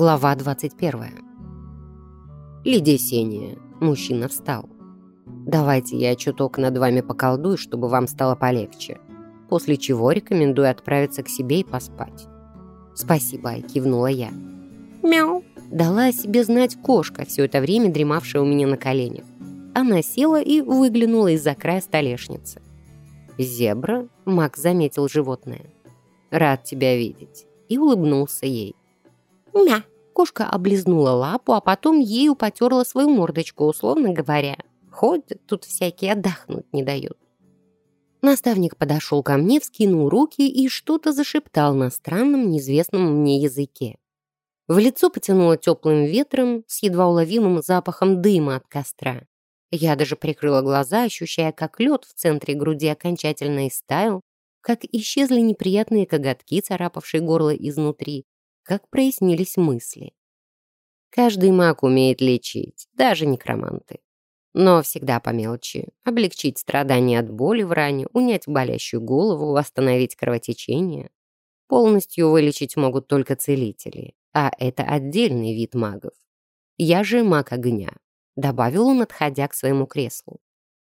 Глава 21. Лидия Сения. Мужчина встал. «Давайте я чуток над вами поколдую, чтобы вам стало полегче. После чего рекомендую отправиться к себе и поспать». «Спасибо», — кивнула я. «Мяу», — дала о себе знать кошка, все это время дремавшая у меня на коленях. Она села и выглянула из-за края столешницы. «Зебра?» — Макс заметил животное. «Рад тебя видеть», и улыбнулся ей. «Мя!» Кошка облизнула лапу, а потом ею потерла свою мордочку, условно говоря. Ходят тут всякие, отдохнуть не дают. Наставник подошел ко мне, вскинул руки и что-то зашептал на странном, неизвестном мне языке. В лицо потянуло теплым ветром с едва уловимым запахом дыма от костра. Я даже прикрыла глаза, ощущая, как лед в центре груди окончательно истаял, как исчезли неприятные коготки, царапавшие горло изнутри, как прояснились мысли. Каждый маг умеет лечить, даже некроманты. Но всегда по мелочи. Облегчить страдания от боли в ране, унять болящую голову, остановить кровотечение. Полностью вылечить могут только целители, а это отдельный вид магов. Я же маг огня, добавил он, отходя к своему креслу.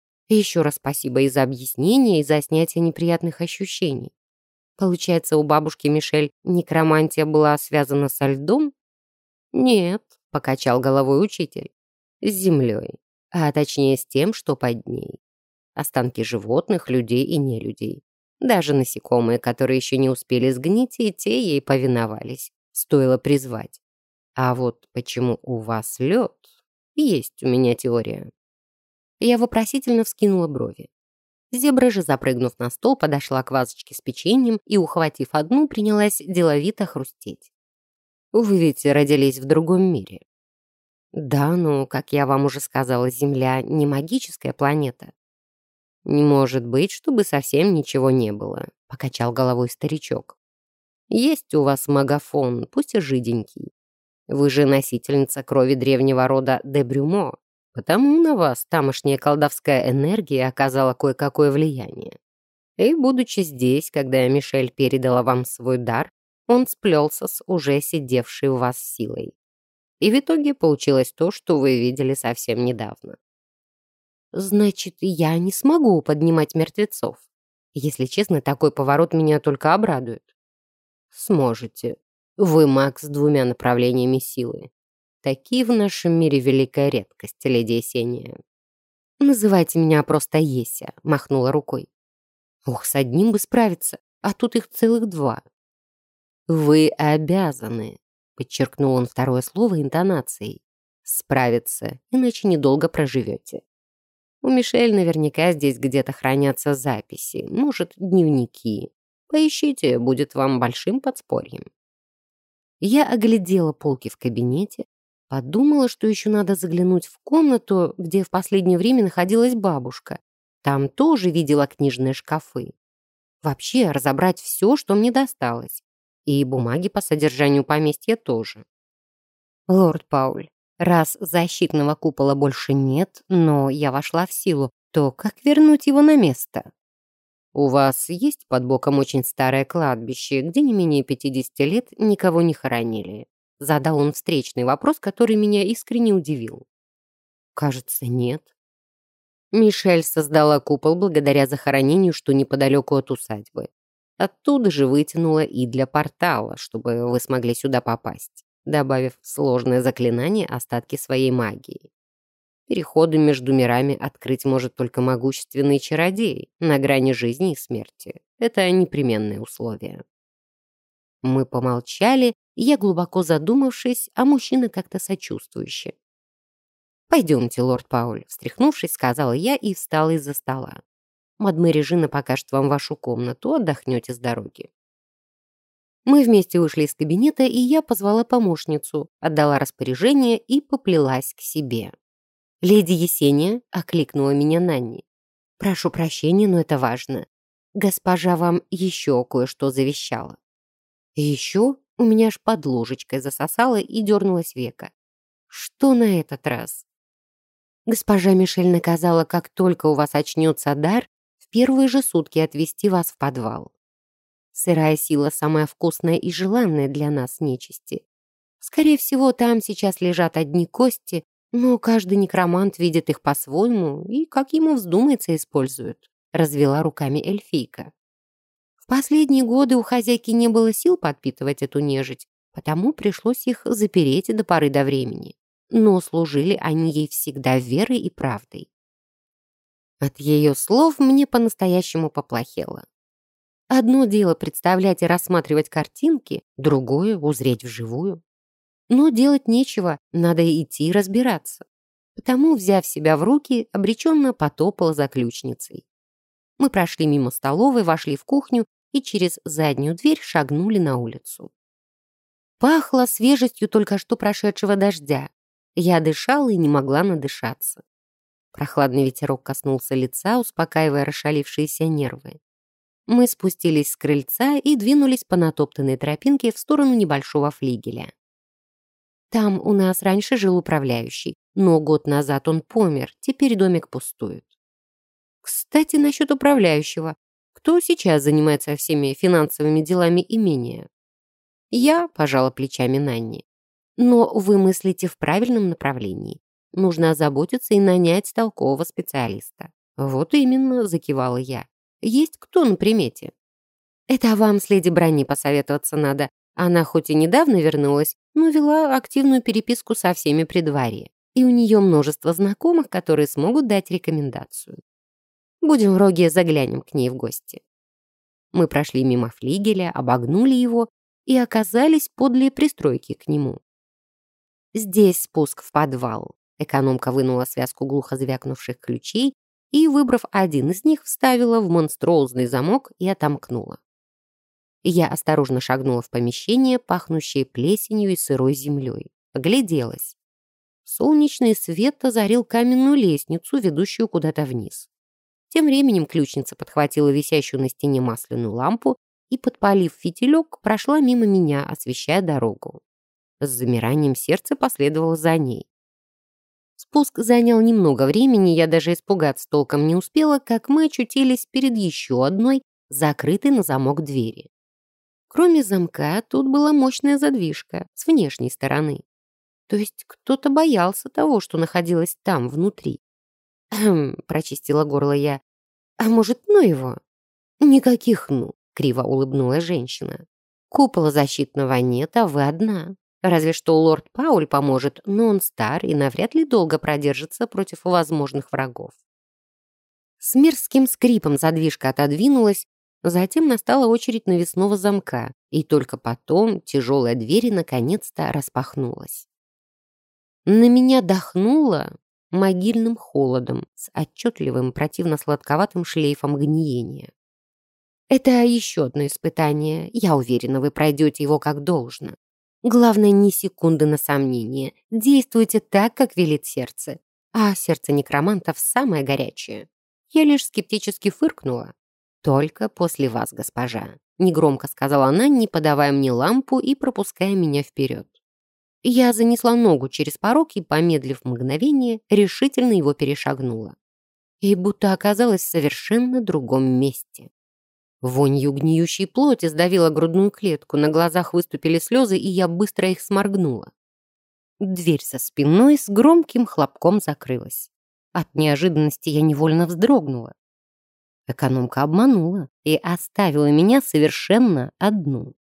Еще раз спасибо и за объяснение, и за снятие неприятных ощущений. Получается, у бабушки Мишель некромантия была связана со льдом? Нет, покачал головой учитель. С землей, а точнее с тем, что под ней. Останки животных, людей и нелюдей. Даже насекомые, которые еще не успели сгнить, и те ей повиновались. Стоило призвать. А вот почему у вас лед? Есть у меня теория. Я вопросительно вскинула брови. Зебра же, запрыгнув на стол, подошла к вазочке с печеньем и, ухватив одну, принялась деловито хрустеть. «Вы ведь родились в другом мире». «Да, но, как я вам уже сказала, Земля не магическая планета». «Не может быть, чтобы совсем ничего не было», — покачал головой старичок. «Есть у вас магафон, пусть и жиденький. Вы же носительница крови древнего рода де Брюмо. Потому на вас тамошняя колдовская энергия оказала кое-какое влияние. И, будучи здесь, когда Мишель передала вам свой дар, он сплелся с уже сидевшей в вас силой. И в итоге получилось то, что вы видели совсем недавно. Значит, я не смогу поднимать мертвецов. Если честно, такой поворот меня только обрадует. Сможете. Вы маг с двумя направлениями силы. Такие в нашем мире великая редкость, леди Есения. «Называйте меня просто Еся», — махнула рукой. «Ох, с одним бы справиться, а тут их целых два». «Вы обязаны», — подчеркнул он второе слово интонацией, «справиться, иначе недолго проживете. У Мишель наверняка здесь где-то хранятся записи, может, дневники. Поищите, будет вам большим подспорьем». Я оглядела полки в кабинете, подумала, что еще надо заглянуть в комнату, где в последнее время находилась бабушка. Там тоже видела книжные шкафы. Вообще разобрать все, что мне досталось. И бумаги по содержанию поместья тоже. «Лорд Пауль, раз защитного купола больше нет, но я вошла в силу, то как вернуть его на место?» «У вас есть под боком очень старое кладбище, где не менее 50 лет никого не хоронили?» Задал он встречный вопрос, который меня искренне удивил. «Кажется, нет». Мишель создала купол благодаря захоронению, что неподалеку от усадьбы. Оттуда же вытянула и для портала, чтобы вы смогли сюда попасть, добавив в сложное заклинание остатки своей магии. Переходы между мирами открыть может только могущественный чародей на грани жизни и смерти. Это непременное условие. Мы помолчали, и я, глубоко задумавшись, а мужчина как-то сочувствующе. «Пойдемте, лорд Пауль», — встряхнувшись, сказала я и встала из-за стола. «Мадме Режина покажет вам вашу комнату, отдохнете с дороги». Мы вместе вышли из кабинета, и я позвала помощницу, отдала распоряжение и поплелась к себе. «Леди Есения», — окликнула меня Нанни. «Прошу прощения, но это важно. Госпожа вам еще кое-что завещала». «Еще?» — у меня аж под ложечкой засосало и дернулось веко. «Что на этот раз?» «Госпожа Мишель наказала, как только у вас очнется дар, в первые же сутки отвезти вас в подвал. Сырая сила самая вкусная и желанная для нас нечисти. Скорее всего, там сейчас лежат одни кости, но каждый некромант видит их по-своему и, как ему вздумается, использует», — развела руками эльфийка. «В последние годы у хозяйки не было сил подпитывать эту нежить, потому пришлось их запереть до поры до времени. Но служили они ей всегда верой и правдой». От ее слов мне по-настоящему поплохело. Одно дело представлять и рассматривать картинки, другое — узреть вживую. Но делать нечего, надо идти разбираться. Потому, взяв себя в руки, обреченно потопала за ключницей. Мы прошли мимо столовой, вошли в кухню и через заднюю дверь шагнули на улицу. Пахло свежестью только что прошедшего дождя. Я дышала и не могла надышаться. Прохладный ветерок коснулся лица, успокаивая расшалившиеся нервы. Мы спустились с крыльца и двинулись по натоптанной тропинке в сторону небольшого флигеля. Там у нас раньше жил управляющий, но год назад он помер, теперь домик пустует. Кстати, насчет управляющего. Кто сейчас занимается всеми финансовыми делами имения? Я пожала плечами Нанни. Но вы мыслите в правильном направлении. Нужно озаботиться и нанять толкового специалиста. Вот именно, закивала я. Есть кто на примете? Это вам с леди Бранни посоветоваться надо. Она хоть и недавно вернулась, но вела активную переписку со всеми при дворе. И у нее множество знакомых, которые смогут дать рекомендацию. Будем в Роге заглянем к ней в гости. Мы прошли мимо флигеля, обогнули его и оказались подле пристройки к нему. Здесь спуск в подвал. Экономка вынула связку глухо звякнувших ключей и, выбрав один из них, вставила в монструозный замок и отомкнула. Я осторожно шагнула в помещение, пахнущее плесенью и сырой землей. Огляделась. Солнечный свет озарил каменную лестницу, ведущую куда-то вниз. Тем временем ключница подхватила висящую на стене масляную лампу и, подпалив фитилек, прошла мимо меня, освещая дорогу. С замиранием сердца последовала за ней. Спуск занял немного времени, я даже испугаться толком не успела, как мы очутились перед еще одной, закрытой на замок двери. Кроме замка, тут была мощная задвижка с внешней стороны. То есть кто-то боялся того, что находилось там, внутри. Прочистила горло я. «А может, ну его?» «Никаких «ну», — криво улыбнулась женщина. «Купола защитного нет, а вы одна. Разве что лорд Пауль поможет, но он стар и навряд ли долго продержится против возможных врагов». С мерзким скрипом задвижка отодвинулась, затем настала очередь навесного замка, и только потом тяжелая дверь наконец-то распахнулась. На меня дохнуло могильным холодом с отчетливым противно-сладковатым шлейфом гниения. Это еще одно испытание. Я уверена, вы пройдете его как должно. Главное, ни секунды на сомнение. Действуйте так, как велит сердце. А сердце некромантов самое горячее. Я лишь скептически фыркнула. «Только после вас, госпожа», — негромко сказала она, не подавая мне лампу и пропуская меня вперед. Я занесла ногу через порог и, помедлив мгновение, решительно его перешагнула. И будто оказалась в совершенно другом месте. Вонью гниющей плоти сдавила грудную клетку, на глазах выступили слезы, и я быстро их сморгнула. Дверь за спиной с громким хлопком закрылась. От неожиданности я невольно вздрогнула. Экономка обманула и оставила меня совершенно одну.